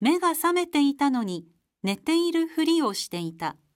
目が覚めていたのに寝ているふりをしていた。